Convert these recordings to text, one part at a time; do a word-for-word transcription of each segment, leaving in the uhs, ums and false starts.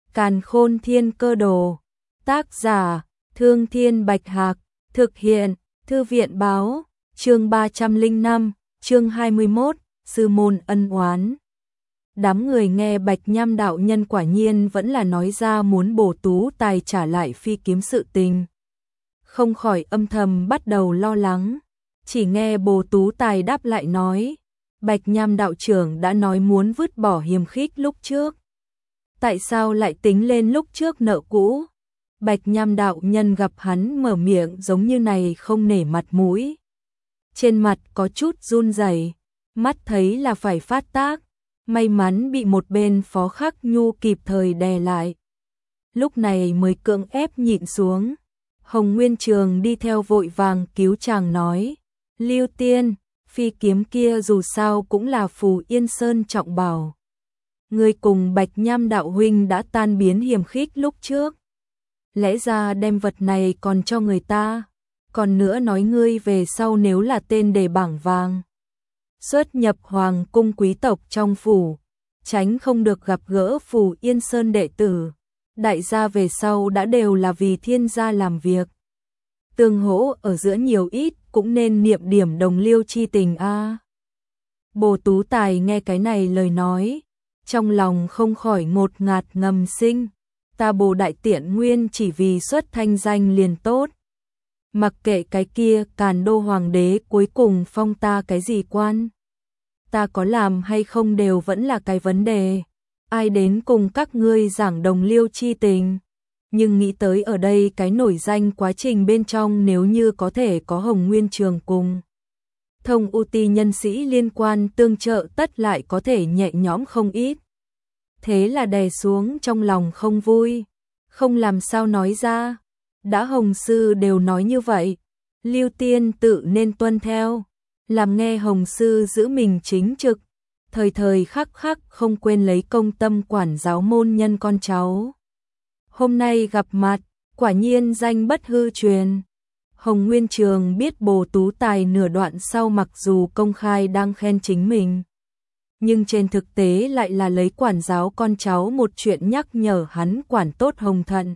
Càn Khôn Thiên Cơ Đồ. Tác giả: Thương Thiên Bạch Hạc. Thực hiện: Thư viện báo. Chương ba trăm lẻ năm, chương hai mươi mốt, sư môn ân oán. Đám người nghe Bạch Nham đạo nhân quả nhiên vẫn là nói ra muốn Bồ Tú Tài trả lại phi kiếm sự tình. Không khỏi âm thầm bắt đầu lo lắng. Chỉ nghe Bồ Tú Tài đáp lại nói, Bạch Nham đạo trưởng đã nói muốn vứt bỏ hiềm khích lúc trước. Tại sao lại tính lên lúc trước nợ cũ? Bạch Nham đạo nhân gặp hắn mở miệng giống như này không nể mặt mũi. Trên mặt có chút run rẩy, mắt thấy là phải phát tác. May mắn bị một bên Phó Khắc Nhu kịp thời đè lại. Lúc này mới cưỡng ép nhịn xuống. Hồng Nguyên Trường đi theo vội vàng cứu chàng nói, Lưu Tiên, phi kiếm kia dù sao cũng là Phù Yên Sơn trọng bảo. Người cùng Bạch Nham đạo huynh đã tan biến hiềm khích lúc trước. Lẽ ra đem vật này còn cho người ta. Còn nữa nói ngươi về sau nếu là tên đề bảng vàng, xuất nhập hoàng cung quý tộc trong phủ, tránh không được gặp gỡ Phù Yên Sơn đệ tử. Đại gia về sau đã đều là vì thiên gia làm việc. Tương hỗ ở giữa nhiều ít cũng nên niệm điểm đồng liêu chi tình a. À. Bồ Tú Tài nghe cái này lời nói, trong lòng không khỏi ngột ngạt ngầm sinh. Ta Bồ Đại Tiện Nguyên chỉ vì xuất thanh danh liền tốt. Mặc kệ cái kia Càn Đô Hoàng đế cuối cùng phong ta cái gì quan. Ta có làm hay không đều vẫn là cái vấn đề. Ai đến cùng các ngươi giảng đồng liêu chi tình. Nhưng nghĩ tới ở đây cái nổi danh quá trình bên trong nếu như có thể có Hồng Nguyên Trường cùng thông ưu ti nhân sĩ liên quan tương trợ tất lại có thể nhẹ nhõm không ít. Thế là đè xuống trong lòng không vui, không làm sao nói ra. Đã Hồng Sư đều nói như vậy, Lưu Tiên tự nên tuân theo. Làm nghe Hồng Sư giữ mình chính trực, thời thời khắc khắc không quên lấy công tâm quản giáo môn nhân con cháu. Hôm nay gặp mặt, quả nhiên danh bất hư truyền. Hồng Nguyên Trường biết Bồ Tú Tài nửa đoạn sau mặc dù công khai đang khen chính mình, nhưng trên thực tế lại là lấy quản giáo con cháu một chuyện nhắc nhở hắn quản tốt Hồng Thận.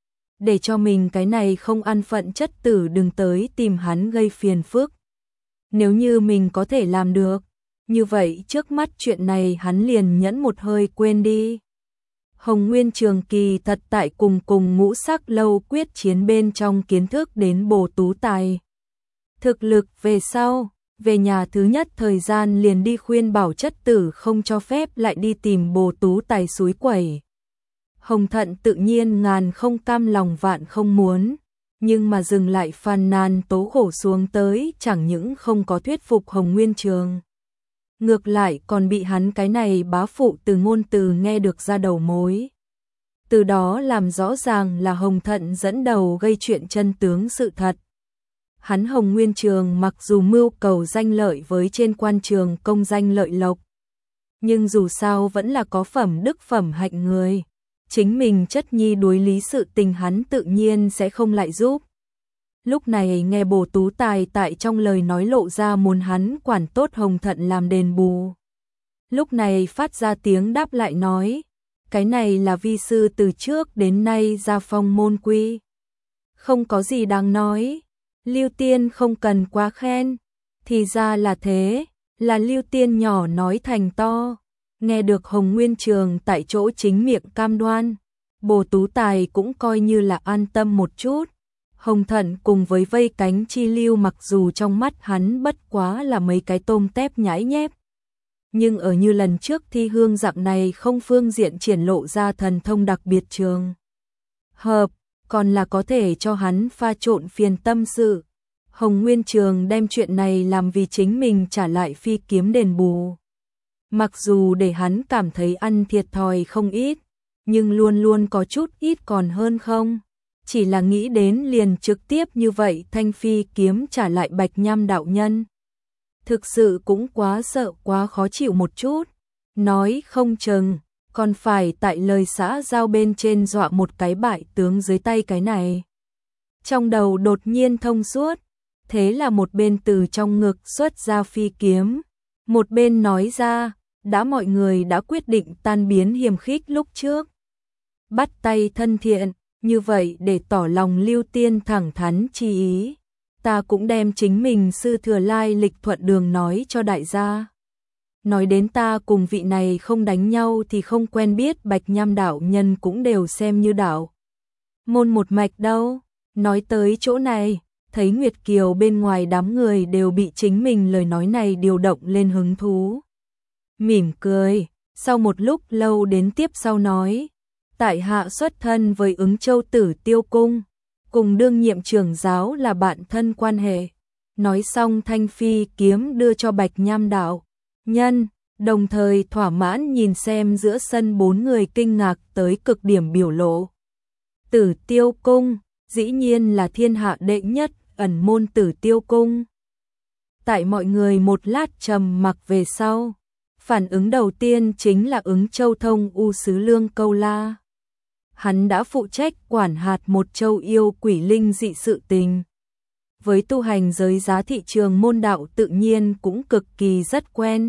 Để cho mình cái này không ăn phận chất tử đừng tới tìm hắn gây phiền phức. Nếu như mình có thể làm được, như vậy trước mắt chuyện này hắn liền nhẫn một hơi quên đi. Hồng Nguyên Trường kỳ thật tại cùng cùng ngũ sắc lâu quyết chiến bên trong kiến thức đến Bồ Tú Tài. Thực lực về sau, về nhà thứ nhất thời gian liền đi khuyên bảo chất tử không cho phép lại đi tìm Bồ Tú Tài xúi quẩy. Hồng Thận tự nhiên ngàn không cam lòng vạn không muốn, nhưng mà dừng lại phàn nàn tố khổ xuống tới chẳng những không có thuyết phục Hồng Nguyên Trường. Ngược lại còn bị hắn cái này bá phụ từ ngôn từ nghe được ra đầu mối. Từ đó làm rõ ràng là Hồng Thận dẫn đầu gây chuyện chân tướng sự thật. Hắn Hồng Nguyên Trường mặc dù mưu cầu danh lợi với trên quan trường công danh lợi lộc, nhưng dù sao vẫn là có phẩm đức phẩm hạnh người. Chính mình chất nhi đối lý sự tình hắn tự nhiên sẽ không lại giúp. Lúc này nghe Bồ Tú Tài tại trong lời nói lộ ra muốn hắn quản tốt Hồng Thận làm đền bù. Lúc này phát ra tiếng đáp lại nói, cái này là vi sư từ trước đến nay gia phong môn quy. Không có gì đáng nói, Lưu Tiên không cần quá khen. Thì ra là thế, là Lưu Tiên nhỏ nói thành to. Nghe được Hồng Nguyên Trường tại chỗ chính miệng cam đoan, Bồ Tú Tài cũng coi như là an tâm một chút. Hồng Thận cùng với vây cánh chi lưu mặc dù trong mắt hắn bất quá là mấy cái tôm tép nhãi nhép, nhưng ở như lần trước thi hương dạng này không phương diện triển lộ ra thần thông đặc biệt trường hợp, còn là có thể cho hắn pha trộn phiền tâm sự. Hồng Nguyên Trường đem chuyện này làm vì chính mình trả lại phi kiếm đền bù. Mặc dù để hắn cảm thấy ăn thiệt thòi không ít, nhưng luôn luôn có chút ít còn hơn không. Chỉ là nghĩ đến liền trực tiếp như vậy thanh phi kiếm trả lại Bạch Nham đạo nhân. Thực sự cũng quá sợ quá khó chịu một chút. Nói không chừng, còn phải tại lời xã giao bên trên dọa một cái bại tướng dưới tay cái này. Trong đầu đột nhiên thông suốt, thế là một bên từ trong ngực xuất ra phi kiếm, một bên nói ra, đã mọi người đã quyết định tan biến hiềm khích lúc trước. bắt tay thân thiện, như vậy để tỏ lòng Lưu Tiên thẳng thắn chi ý. Ta cũng đem chính mình sư thừa lai lịch thuận đường nói cho đại gia. Nói đến ta cùng vị này không đánh nhau thì không quen biết, Bạch Nham đạo nhân cũng đều xem như đạo môn một mạch đâu. Nói tới chỗ này, thấy Nguyệt Kiều bên ngoài đám người đều bị chính mình lời nói này điều động lên hứng thú. Mỉm cười, sau một lúc lâu đến tiếp sau nói, tại hạ xuất thân với Ứng Châu Tử Tiêu Cung, cùng đương nhiệm trưởng giáo là bạn thân quan hệ. Nói xong thanh phi kiếm đưa cho Bạch Nham đạo nhân, đồng thời thỏa mãn nhìn xem giữa sân bốn người kinh ngạc tới cực điểm biểu lộ. Tử Tiêu Cung, dĩ nhiên là thiên hạ đệ nhất ẩn môn Tử Tiêu Cung. Tại mọi người một lát trầm mặc về sau, phản ứng đầu tiên chính là Ứng Châu Thông U Sứ Lương Câu La. Hắn đã phụ trách quản hạt một châu yêu quỷ linh dị sự tình. Với tu hành giới giá thị trường môn đạo tự nhiên cũng cực kỳ rất quen.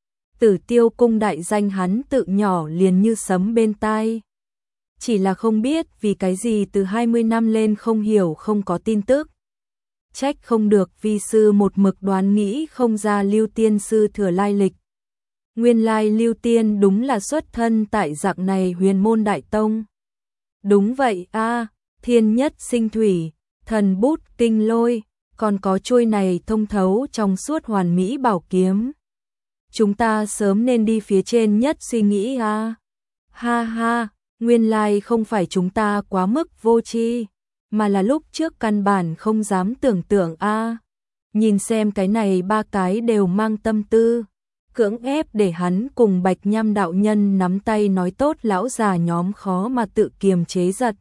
Tử Tiêu Cung đại danh hắn tự nhỏ liền như sấm bên tai. Chỉ là không biết vì cái gì từ hai mươi năm lên không hiểu không có tin tức. Trách không được vi sư một mực đoán nghĩ không ra Lưu Tiên sư thừa lai lịch. Nguyên lai Lưu Tiên đúng là xuất thân tại dạng này huyền môn đại tông. Đúng vậy a, thiên nhất sinh thủy, thần bút kinh lôi, còn có chuôi này thông thấu trong suốt hoàn mỹ bảo kiếm. Chúng ta sớm nên đi phía trên nhất suy nghĩ a. Ha ha, nguyên lai không phải chúng ta quá mức vô tri, mà là lúc trước căn bản không dám tưởng tượng a. Nhìn xem cái này ba cái đều mang tâm tư, cưỡng ép để hắn cùng Bạch Nham đạo nhân nắm tay nói tốt, lão già nhóm khó mà tự kiềm chế giật.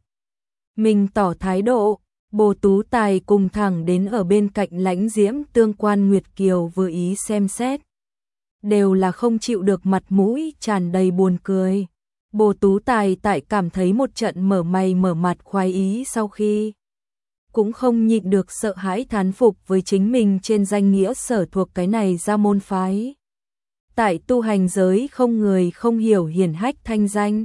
Mình tỏ thái độ, Bồ Tú Tài cùng thẳng đến ở bên cạnh lãnh diễm tương quan Nguyệt Kiều vừa ý xem xét. Đều là không chịu được, mặt mũi tràn đầy buồn cười. Bồ Tú Tài tại cảm thấy một trận mở mày mở mặt khoái ý sau khi cũng không nhịn được sợ hãi thán phục với chính mình trên danh nghĩa sở thuộc cái này ra môn phái. Tại tu hành giới không người không hiểu hiển hách thanh danh.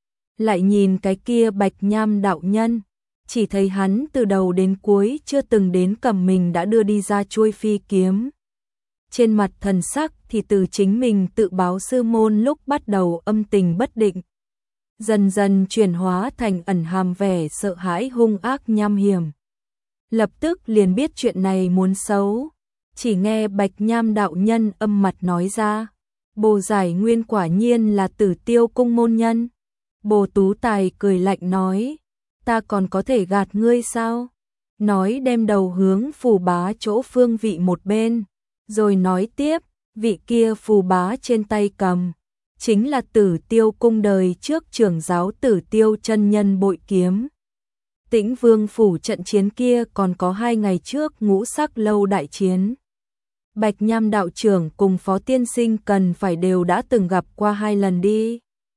Lại nhìn cái kia Bạch Nham đạo nhân, chỉ thấy hắn từ đầu đến cuối chưa từng đến cầm mình đã đưa đi ra chuôi phi kiếm. Trên mặt thần sắc thì từ chính mình tự báo sư môn lúc bắt đầu âm tình bất định, dần dần chuyển hóa thành ẩn hàm vẻ sợ hãi hung ác nham hiểm. Lập tức liền biết chuyện này muốn xấu, chỉ nghe Bạch Nham đạo nhân âm mặt nói ra, Bồ Giải Nguyên quả nhiên là Tử Tiêu Cung môn nhân. Bồ Tú Tài cười lạnh nói, ta còn có thể gạt ngươi sao? Nói đem đầu hướng phù bá chỗ phương vị một bên, rồi nói tiếp, vị kia phù bá trên tay cầm, chính là Tử Tiêu Cung đời trước trưởng giáo Tử Tiêu chân nhân bội kiếm. Tĩnh Vương phủ trận chiến kia còn có hai ngày trước ngũ sắc lâu đại chiến. Bạch Nham đạo trưởng cùng Phó tiên sinh cần phải đều đã từng gặp qua hai lần đi.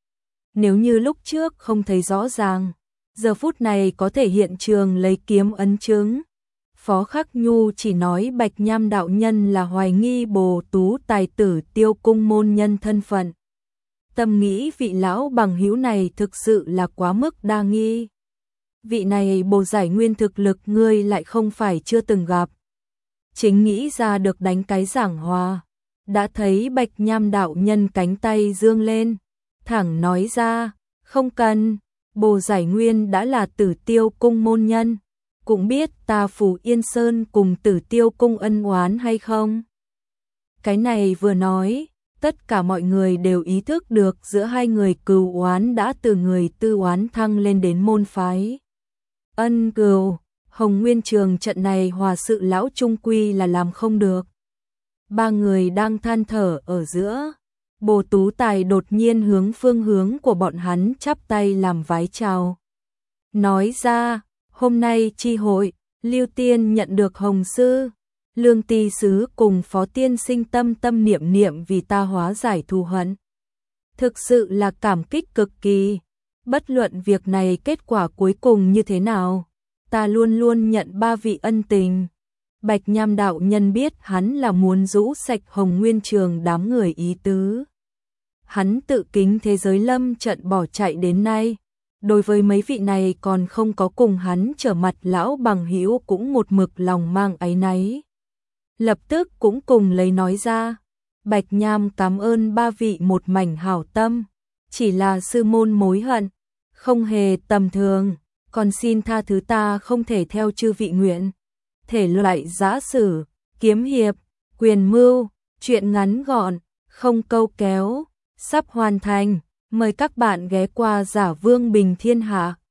Nếu như lúc trước không thấy rõ ràng, giờ phút này có thể hiện trường lấy kiếm ấn chứng. Phó Khắc Nhu chỉ nói Bạch Nham đạo nhân là hoài nghi Bồ Tú Tài Tử Tiêu Cung môn nhân thân phận. Tâm nghĩ vị lão bằng hữu này thực sự là quá mức đa nghi. Vị này Bồ Giải Nguyên thực lực ngươi lại không phải chưa từng gặp. Chính nghĩ ra được đánh cái giảng hòa, đã thấy Bạch Nham đạo nhân cánh tay dương lên, thẳng nói ra, không cần, Bồ Giải Nguyên đã là Tử Tiêu Cung môn nhân, cũng biết ta Phù Yên Sơn cùng Tử Tiêu Cung ân oán hay không. Cái này vừa nói, tất cả mọi người đều ý thức được giữa hai người cừu oán đã từ người tư oán thăng lên đến môn phái. Ân cừu, Hồng Nguyên Trường trận này hòa sự lão trung quy là làm không được. Ba người đang than thở ở giữa, Bồ Tú Tài đột nhiên hướng phương hướng của bọn hắn chắp tay làm vái chào. Nói ra, hôm nay chi hội, Lưu Tiên nhận được Hồng Sư, Lương Ti Sứ cùng Phó Tiên sinh tâm tâm niệm niệm vì ta hóa giải thù hận. Thực sự là cảm kích cực kỳ, bất luận việc này kết quả cuối cùng như thế nào, ta luôn luôn nhận ba vị ân tình. Bạch Nham đạo nhân biết hắn là muốn rũ sạch Hồng Nguyên Trường đám người ý tứ. Hắn tự kính thế giới lâm trận bỏ chạy đến nay, đối với mấy vị này còn không có cùng hắn trở mặt lão bằng hữu cũng một mực lòng mang áy náy. Lập tức cũng cùng lấy nói ra, Bạch Nham cảm ơn ba vị một mảnh hảo tâm, chỉ là sư môn mối hận, không hề tầm thường, còn xin tha thứ ta không thể theo chư vị nguyện. Thể loại giã sử, kiếm hiệp, quyền mưu, truyện ngắn gọn, không câu kéo, sắp hoàn thành, mời các bạn ghé qua Giả Vương Bình Thiên Hạ.